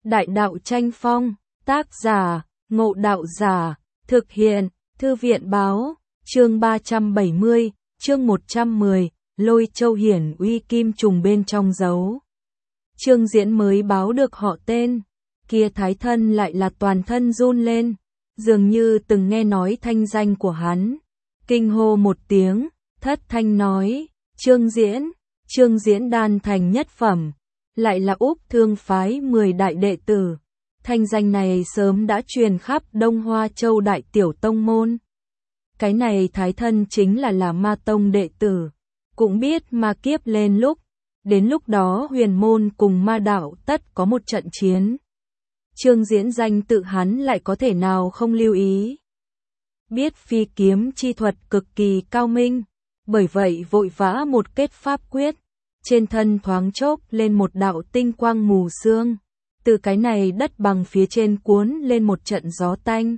Đại đạo tranh phong, tác giả, Ngộ Đạo Giả, thực hiện, Thư viện báo, chương 370, chương 110, Lôi Châu hiển uy kim trùng bên trong giấu. Trương Diễn mới báo được họ tên, kia thái thân lại là toàn thân run lên, dường như từng nghe nói thanh danh của hắn. Kinh hô một tiếng, thất thanh nói, Trương Diễn đan thành nhất phẩm, lại là Úc Thương phái 10 đại đệ tử. Thanh danh này sớm đã truyền khắp Đông Hoa Châu đại tiểu tông môn. Cái này thái thân chính là ma tông đệ tử, cũng biết ma kiếp lên lúc, đến lúc đó huyền môn cùng ma đạo tất có một trận chiến. Trương Diễn danh tự hắn lại có thể nào không lưu ý. Biết phi kiếm chi thuật cực kỳ cao minh, bởi vậy vội vã một kết pháp quyết, trên thân thoáng chốc lên một đạo tinh quang mù sương, từ cái này đất bằng phía trên cuốn lên một trận gió tanh,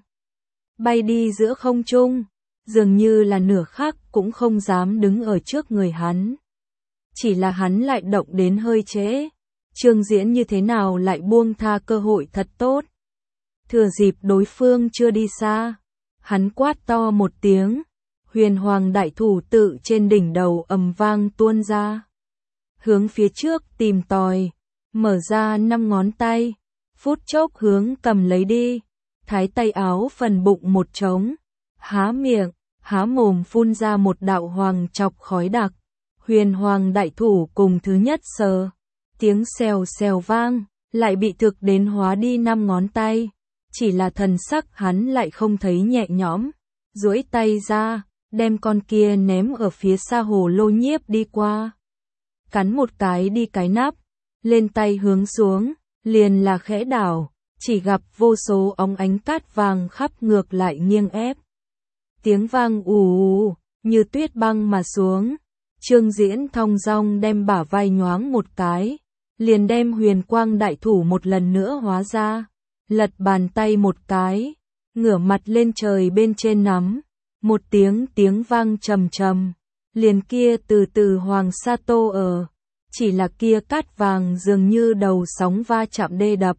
bay đi giữa không trung, dường như là nửa khắc cũng không dám đứng ở trước người hắn. Chỉ là hắn lại động đến hơi trễ, Trương Diễn như thế nào lại buông tha cơ hội thật tốt. Thừa dịp đối phương chưa đi xa, hắn quát to một tiếng, huyền hoàng đại thủ tự trên đỉnh đầu ầm vang tuôn ra, hướng phía trước tìm tòi, mở ra 5 ngón tay, phút chốc hướng cầm lấy đi, thái tay áo phần bụng một trống, há miệng, há mồm phun ra một đạo hoàng chọc khói đặc, huyền hoàng đại thủ cùng thứ nhất sờ, tiếng xèo xèo vang, lại bị thực đến hóa đi 5 ngón tay, chỉ là thần sắc hắn lại không thấy nhẹ nhõm, duỗi tay ra, đem con kia ném ở phía xa hồ lô nhiếp đi qua. Cắn một cái đi cái nắp, lên tay hướng xuống, liền là khẽ đảo, chỉ gặp vô số óng ánh cát vàng khắp ngược lại nghiêng ép. Tiếng vang ù như tuyết băng mà xuống, Trương Diễn thong dong đem bả vai nhoáng một cái, liền đem huyền quang đại thủ một lần nữa hóa ra, lật bàn tay một cái, ngửa mặt lên trời bên trên nắm, một tiếng vang trầm trầm, liền kia từ từ hoàng sa tô ở, chỉ là kia cát vàng dường như đầu sóng va chạm đê đập,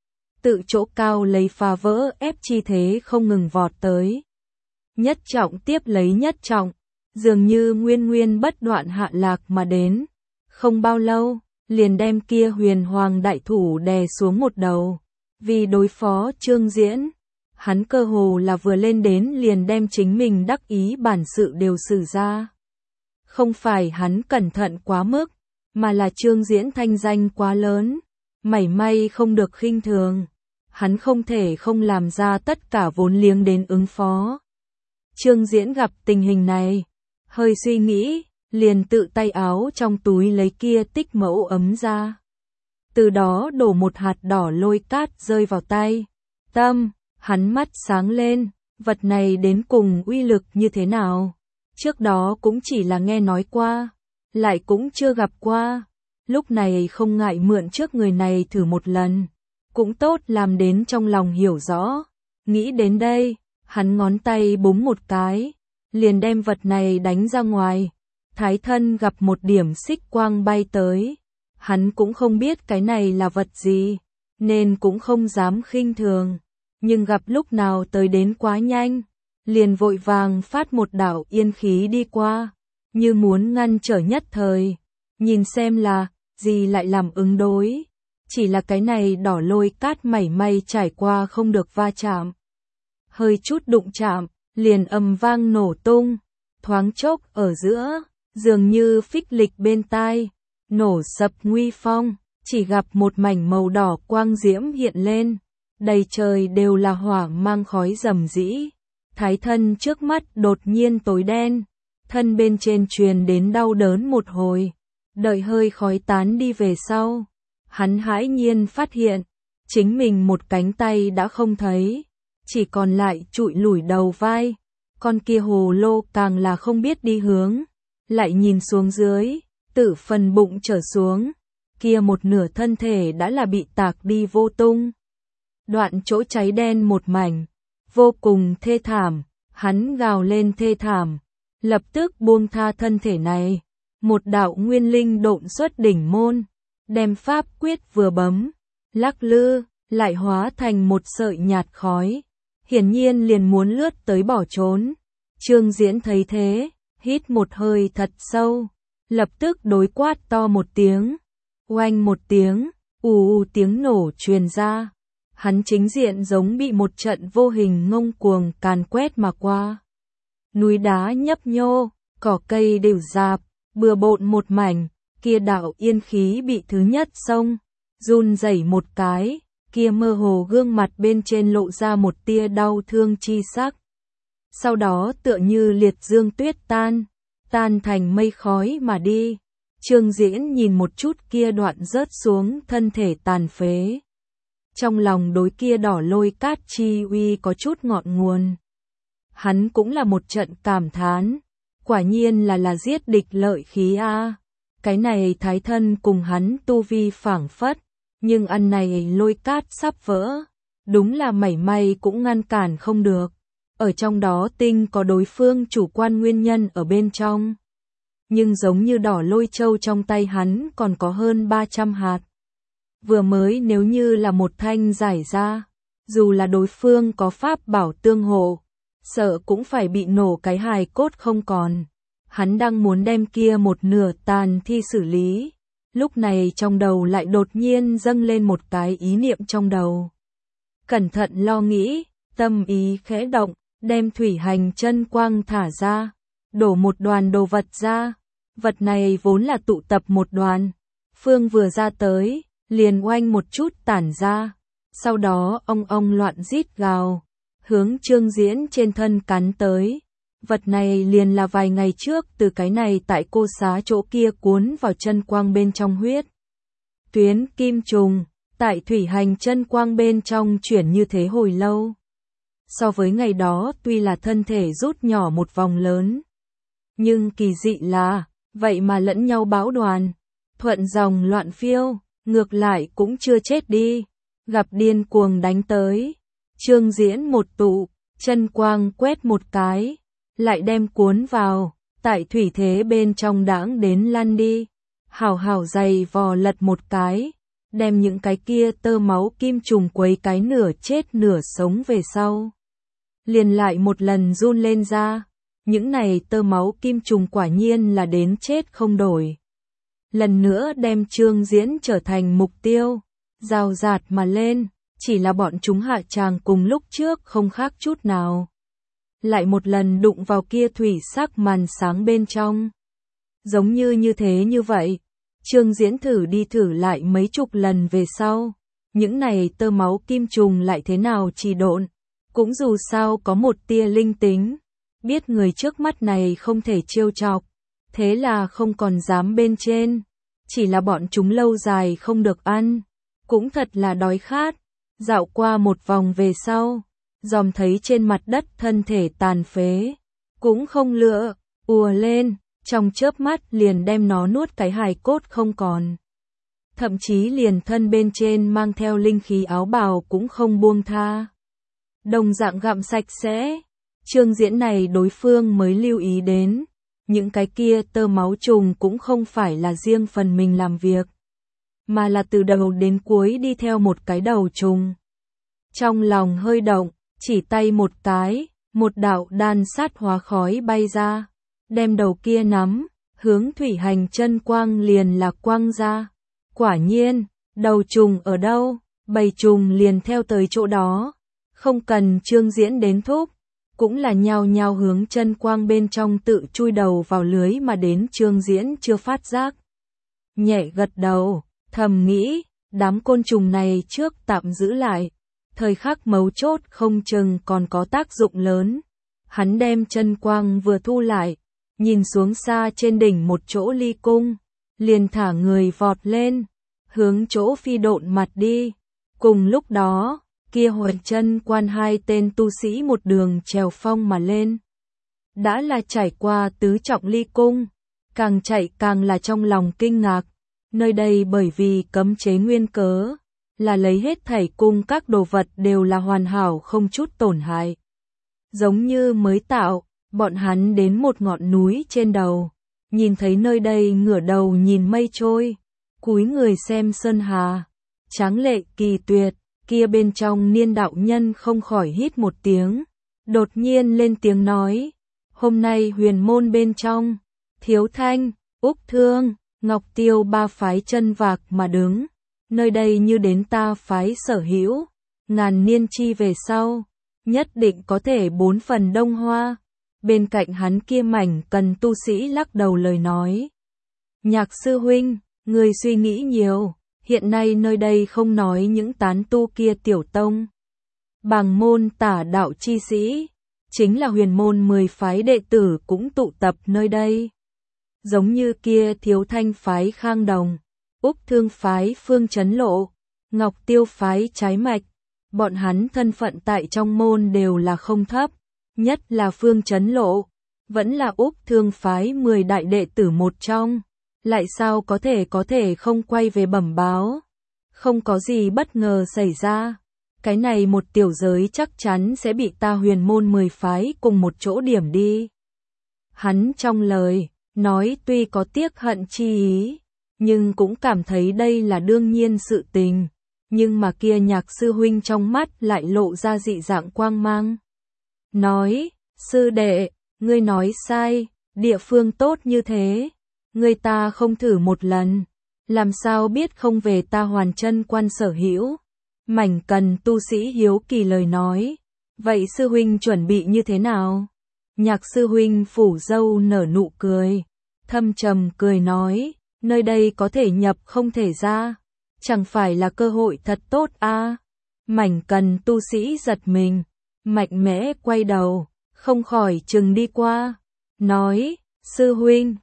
tự chỗ cao lấy phá vỡ ép chi thế không ngừng vọt tới. Nhất trọng tiếp lấy nhất trọng, dường như nguyên bất đoạn hạ lạc mà đến, không bao lâu, liền đem kia huyền hoàng đại thủ đè xuống một đầu. Vì đối phó Trương Diễn, hắn cơ hồ là vừa lên đến liền đem chính mình đắc ý bản sự đều sử ra. Không phải hắn cẩn thận quá mức, mà là Trương Diễn thanh danh quá lớn, mảy may không được khinh thường. Hắn không thể không làm ra tất cả vốn liếng đến ứng phó. Trương Diễn gặp tình hình này, hơi suy nghĩ, liền tự tay áo trong túi lấy kia tích mẫu ấm ra. Từ đó đổ một hạt đỏ lôi cát rơi vào tay. Hắn mắt sáng lên, vật này đến cùng uy lực như thế nào? Trước đó cũng chỉ là nghe nói qua, lại cũng chưa gặp qua. Lúc này không ngại mượn trước người này thử một lần, cũng tốt làm đến trong lòng hiểu rõ. Nghĩ đến đây, hắn ngón tay búng một cái, liền đem vật này đánh ra ngoài. Thái thân gặp một điểm xích quang bay tới. Hắn cũng không biết cái này là vật gì, nên cũng không dám khinh thường. Nhưng gặp lúc nào tới đến quá nhanh, liền vội vàng phát một đạo yên khí đi qua, như muốn ngăn trở nhất thời. Nhìn xem là, gì lại làm ứng đối. Chỉ là cái này đỏ lôi cát mảy may trải qua không được va chạm. Hơi chút đụng chạm, liền ầm vang nổ tung, thoáng chốc ở giữa, dường như phích lịch bên tai. Nổ sập nguy phong, chỉ gặp một mảnh màu đỏ quang diễm hiện lên, đầy trời đều là hỏa mang khói rầm rĩ. Thái thân trước mắt đột nhiên tối đen, thân bên trên truyền đến đau đớn một hồi, đợi hơi khói tán đi về sau, hắn hãi nhiên phát hiện, chính mình một cánh tay đã không thấy, chỉ còn lại trụi lủi đầu vai, con kia hồ lô càng là không biết đi hướng, lại nhìn xuống dưới. Từ phần bụng trở xuống, kia một nửa thân thể đã là bị tạc đi vô tung. Đoạn chỗ cháy đen một mảnh, vô cùng thê thảm, hắn gào lên thê thảm, lập tức buông tha thân thể này. Một đạo nguyên linh độn xuất đỉnh môn, đem pháp quyết vừa bấm, lắc lư, lại hóa thành một sợi nhạt khói, hiển nhiên liền muốn lướt tới bỏ trốn. Trương Diễn thấy thế, hít một hơi thật sâu, lập tức đối quát to một tiếng, oanh một tiếng, ù tiếng nổ truyền ra. Hắn chính diện giống bị một trận vô hình ngông cuồng càn quét mà qua. Núi đá nhấp nhô, cỏ cây đều rạp, bừa bộn một mảnh, kia đạo yên khí bị thứ nhất xông, run rẩy một cái, kia mơ hồ gương mặt bên trên lộ ra một tia đau thương chi sắc. Sau đó tựa như liệt dương tuyết tan thành mây khói mà đi. Trương Diễn nhìn một chút kia đoạn rớt xuống thân thể tàn phế. Trong lòng đối kia đỏ lôi cát chi uy có chút ngọn nguồn. Hắn cũng là một trận cảm thán, quả nhiên là giết địch lợi khí a. Cái này thái thân cùng hắn tu vi phảng phất, nhưng ăn này lôi cát sắp vỡ, đúng là mảy may cũng ngăn cản không được. Ở trong đó tinh có đối phương chủ quan nguyên nhân ở bên trong. Nhưng giống như đỏ lôi châu trong tay hắn còn có hơn 300 hạt. Vừa mới nếu như là một thanh giải ra, dù là đối phương có pháp bảo tương hộ, sợ cũng phải bị nổ cái hài cốt không còn. Hắn đang muốn đem kia một nửa tàn thi xử lý, lúc này trong đầu lại đột nhiên dâng lên một cái ý niệm trong đầu. Cẩn thận lo nghĩ, tâm ý khẽ động, đem thủy hành chân quang thả ra, đổ một đoàn đồ vật ra. Vật này vốn là tụ tập một đoàn, phương vừa ra tới, liền oanh một chút tản ra, sau đó ong loạn rít gào, hướng Trương Diễn trên thân cắn tới. Vật này liền là vài ngày trước từ cái này tại cô xá chỗ kia cuốn vào chân quang bên trong huyết. Tuyến kim trùng, tại thủy hành chân quang bên trong chuyển như thế hồi lâu. So với ngày đó tuy là thân thể rút nhỏ một vòng lớn, nhưng kỳ dị là, vậy mà lẫn nhau bão đoàn, thuận dòng loạn phiêu, ngược lại cũng chưa chết đi, gặp điên cuồng đánh tới. Trương Diễn một tụ, chân quang quét một cái, lại đem cuốn vào, tại thủy thế bên trong đãng đến lăn đi, hảo dày vò lật một cái, đem những cái kia tơ máu kim trùng quấy cái nửa chết nửa sống về sau. Liền lại một lần run lên ra, những này tơ máu kim trùng quả nhiên là đến chết không đổi. Lần nữa đem Trương Diễn trở thành mục tiêu, rào rạt mà lên, chỉ là bọn chúng hạ tràng cùng lúc trước không khác chút nào. Lại một lần đụng vào kia thủy sắc màn sáng bên trong. Giống như thế như vậy, Trương Diễn thử đi thử lại mấy chục lần về sau, những này tơ máu kim trùng lại thế nào trì độn, cũng dù sao có một tia linh tính, biết người trước mắt này không thể trêu chọc, thế là không còn dám bên trên, chỉ là bọn chúng lâu dài không được ăn, cũng thật là đói khát. Dạo qua một vòng về sau, dòm thấy trên mặt đất thân thể tàn phế, cũng không lựa, ùa lên, trong chớp mắt liền đem nó nuốt cái hài cốt không còn. Thậm chí liền thân bên trên mang theo linh khí áo bào cũng không buông tha. Đồng dạng gặm sạch sẽ, Trương Diễn này đối phương mới lưu ý đến, những cái kia tơ máu trùng cũng không phải là riêng phần mình làm việc, mà là từ đầu đến cuối đi theo một cái đầu trùng. Trong lòng hơi động, chỉ tay một cái, một đạo đan sát hóa khói bay ra, đem đầu kia nắm, hướng thủy hành chân quang liền là quang ra. Quả nhiên, đầu trùng ở đâu, bầy trùng liền theo tới chỗ đó, không cần Trương Diễn đến thúc, cũng là nhao nhao hướng chân quang bên trong tự chui đầu vào lưới mà đến. Trương Diễn chưa phát giác, nhẹ gật đầu, thầm nghĩ, đám côn trùng này trước tạm giữ lại, thời khắc mấu chốt không chừng còn có tác dụng lớn. Hắn đem chân quang vừa thu lại, nhìn xuống xa trên đỉnh một chỗ ly cung, liền thả người vọt lên, hướng chỗ phi độn mặt đi. Cùng lúc đó, kia Huệ Chân Quan hai tên tu sĩ một đường trèo phong mà lên. Đã là trải qua tứ trọng ly cung, càng chạy càng là trong lòng kinh ngạc, nơi đây bởi vì cấm chế nguyên cớ, là lấy hết thảy cung các đồ vật đều là hoàn hảo không chút tổn hại. Giống như mới tạo, bọn hắn đến một ngọn núi trên đầu, nhìn thấy nơi đây ngửa đầu nhìn mây trôi, cúi người xem sơn hà, tráng lệ kỳ tuyệt, kia bên trong Niên đạo nhân không khỏi hít một tiếng, đột nhiên lên tiếng nói, hôm nay huyền môn bên trong, Thiếu Thanh, Úc Thương, Ngọc Tiêu ba phái chân vạc mà đứng, nơi đây như đến ta phái sở hữu, ngàn niên chi về sau, nhất định có thể 4 phần đông hoa. Bên cạnh hắn kia Mảnh Cần tu sĩ lắc đầu lời nói, Nhạc sư huynh, người suy nghĩ nhiều, hiện nay nơi đây không nói những tán tu kia tiểu tông, bàng môn tả đạo chi sĩ, chính là huyền môn 10 phái đệ tử cũng tụ tập nơi đây. Giống như kia Thiếu Thanh phái Khang Đồng, Úc Thương phái Phương Chấn Lộ, Ngọc Tiêu phái Trái Mạch, bọn hắn thân phận tại trong môn đều là không thấp, nhất là Phương Chấn Lộ, vẫn là Úc Thương phái 10 đại đệ tử một trong, lại sao có thể không quay về bẩm báo, không có gì bất ngờ xảy ra. Cái này một tiểu giới chắc chắn sẽ bị ta huyền môn 10 phái cùng một chỗ điểm đi. Hắn trong lời, nói tuy có tiếc hận chi ý, nhưng cũng cảm thấy đây là đương nhiên sự tình. Nhưng mà kia Nhạc sư huynh trong mắt lại lộ ra dị dạng quang mang. Nói, sư đệ, ngươi nói sai, địa phương tốt như thế, ngươi ta không thử một lần, làm sao biết không về ta Hoàn Chân quan sở hữu. Mảnh Cần tu sĩ hiếu kỳ lời nói, vậy sư huynh chuẩn bị như thế nào? Nhạc sư huynh phủ dâu nở nụ cười, thâm trầm cười nói, nơi đây có thể nhập không thể ra, chẳng phải là cơ hội thật tốt a? Mảnh Cần tu sĩ giật mình, mạnh mẽ quay đầu, không khỏi chừng đi qua, nói, sư huynh,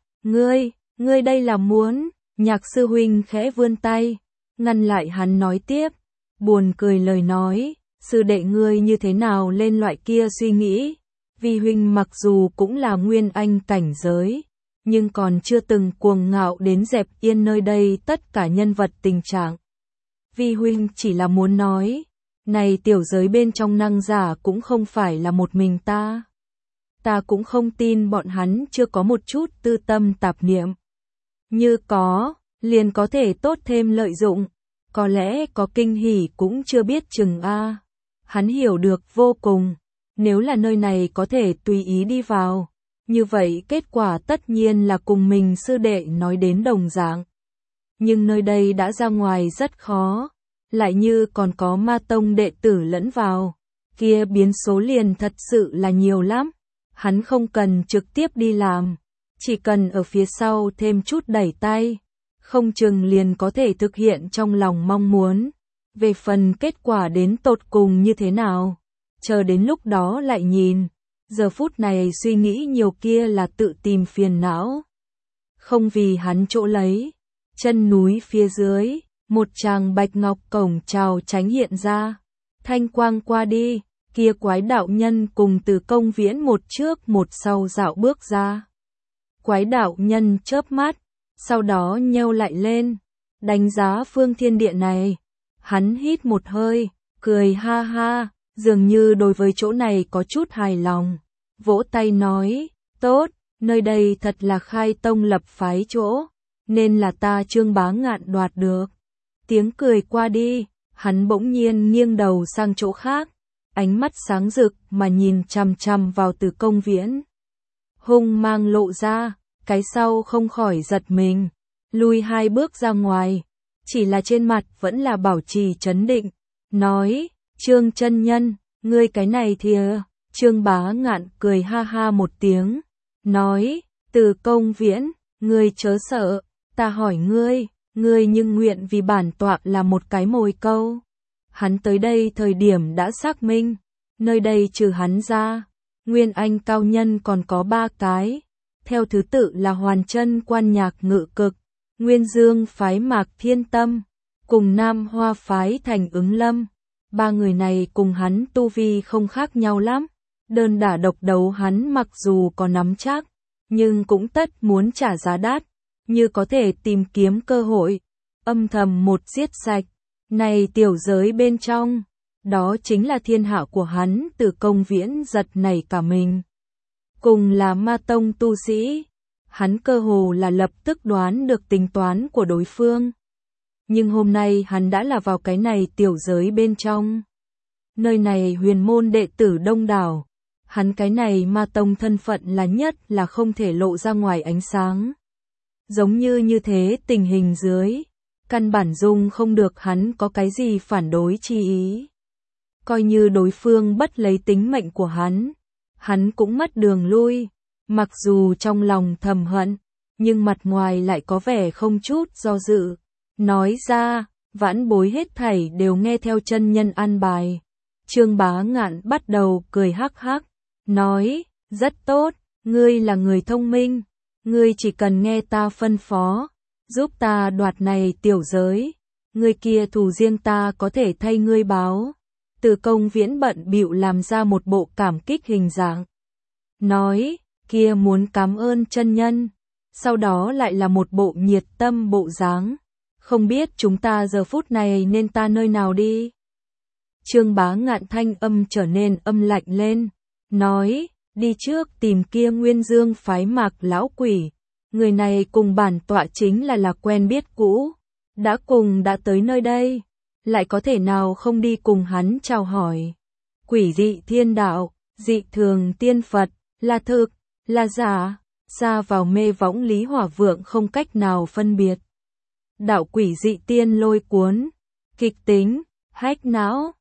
ngươi đây là muốn? Nhạc sư huynh khẽ vươn tay, ngăn lại hắn nói tiếp, buồn cười lời nói, sư đệ ngươi như thế nào lên loại kia suy nghĩ, vì huynh mặc dù cũng là nguyên anh cảnh giới, nhưng còn chưa từng cuồng ngạo đến dẹp yên nơi đây tất cả nhân vật tình trạng. Vì huynh chỉ là muốn nói, này tiểu giới bên trong năng giả cũng không phải là một mình ta. Ta cũng không tin bọn hắn chưa có một chút tư tâm tạp niệm. Như có, liền có thể tốt thêm lợi dụng. Có lẽ có kinh hỉ cũng chưa biết chừng a. Hắn hiểu được vô cùng, nếu là nơi này có thể tùy ý đi vào, như vậy kết quả tất nhiên là cùng mình sư đệ nói đến đồng dạng. Nhưng nơi đây đã ra ngoài rất khó, lại như còn có ma tông đệ tử lẫn vào, kia biến số liền thật sự là nhiều lắm. Hắn không cần trực tiếp đi làm, chỉ cần ở phía sau thêm chút đẩy tay, không chừng liền có thể thực hiện trong lòng mong muốn. Về phần kết quả đến tột cùng như thế nào, chờ đến lúc đó lại nhìn. Giờ phút này suy nghĩ nhiều kia là tự tìm phiền não. Không vì hắn chỗ lấy, chân núi phía dưới, một tràng bạch ngọc cổng chào tránh hiện ra. Thanh quang qua đi, kia quái đạo nhân cùng Từ Công Viễn một trước một sau dạo bước ra. Quái đạo nhân chớp mắt, sau đó nheo lại lên, đánh giá phương thiên địa này. Hắn hít một hơi, cười ha ha, dường như đối với chỗ này có chút hài lòng. Vỗ tay nói, tốt, nơi đây thật là khai tông lập phái chỗ, nên là ta Trương Bá Ngạn đoạt được. Tiếng cười qua đi, hắn bỗng nhiên nghiêng đầu sang chỗ khác, ánh mắt sáng rực mà nhìn chằm chằm vào Từ Công Viễn. Hung mang lộ ra, cái sau không khỏi giật mình, lùi 2 bước ra ngoài, chỉ là trên mặt vẫn là bảo trì trấn định, nói, Trương chân nhân, ngươi cái này thìa. Trương Bá Ngạn cười ha ha một tiếng, nói, Từ Công Viễn, ngươi chớ sợ, ta hỏi ngươi nhưng nguyện vì bản tọa là một cái mồi câu. Hắn tới đây thời điểm đã xác minh, nơi đây trừ hắn ra, nguyên anh cao nhân còn có 3 cái, theo thứ tự là Hoàn Chân quan Nhạc Ngự Cực, Nguyên Dương phái Mạc Thiên Tâm, cùng Nam Hoa phái Thành Ứng Lâm. 3 người này cùng hắn tu vi không khác nhau lắm. Đơn đả độc đấu hắn mặc dù có nắm chắc, nhưng cũng tất muốn trả giá đắt, như có thể tìm kiếm cơ hội, âm thầm một giết sạch. Này tiểu giới bên trong, đó chính là thiên hạ của hắn. Từ Công Viễn giật nảy cả mình. Cùng là ma tông tu sĩ, hắn cơ hồ là lập tức đoán được tính toán của đối phương. nhưng hôm nay hắn đã là vào cái này tiểu giới bên trong. Nơi này huyền môn đệ tử đông đảo, hắn cái này ma tông thân phận là nhất là không thể lộ ra ngoài ánh sáng. Giống như thế tình hình dưới, căn bản dung không được hắn có cái gì phản đối chi ý. Coi như đối phương bất lấy tính mệnh của hắn cũng mất đường lui, mặc dù trong lòng thầm hận, nhưng mặt ngoài lại có vẻ không chút do dự. Nói ra, vãn bối hết thảy đều nghe theo chân nhân an bài. Trương Bá Ngạn bắt đầu cười hắc hắc, nói, rất tốt, ngươi là người thông minh, ngươi chỉ cần nghe ta phân phó, giúp ta đoạt này tiểu giới, ngươi kia thù riêng ta có thể thay ngươi báo. Từ Công Viễn bận bịu làm ra một bộ cảm kích hình dạng. Nói, kia muốn cảm ơn chân nhân, sau đó lại là một bộ nhiệt tâm bộ dáng. Không biết chúng ta giờ phút này nên ta nơi nào đi? Trương Bá Ngạn thanh âm trở nên âm lạnh lên, nói, đi trước tìm kia Nguyên Dương phái Mạc lão quỷ, người này cùng bản tọa chính là quen biết cũ, đã tới nơi đây, lại có thể nào không đi cùng hắn chào hỏi. Quỷ dị thiên đạo, dị thường tiên Phật, là thực, là giả, xa vào mê võng Lý Hỏa Vượng không cách nào phân biệt. Đạo quỷ dị tiên lôi cuốn, kịch tính, hách não,